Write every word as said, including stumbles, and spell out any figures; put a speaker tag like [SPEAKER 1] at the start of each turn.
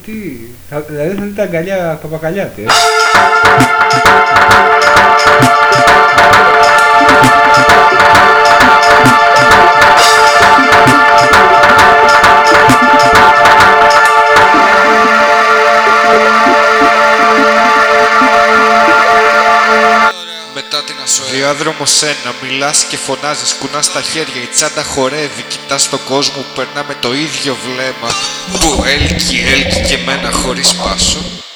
[SPEAKER 1] Τι, θα, δηλαδή θα δείτε αγκαλιά παπακαλιάτη, ε.
[SPEAKER 2] Μετά την ασοέ. Διάδρομος ένα, μιλάς και φωνάζεις, κουνάς τα χέρια, η τσάντα χορεύει, κοιτάς τον κόσμο που περνά με το ίδιο βλέμμα. Που έλκει, έλκει και μένα χωρίς πάσο.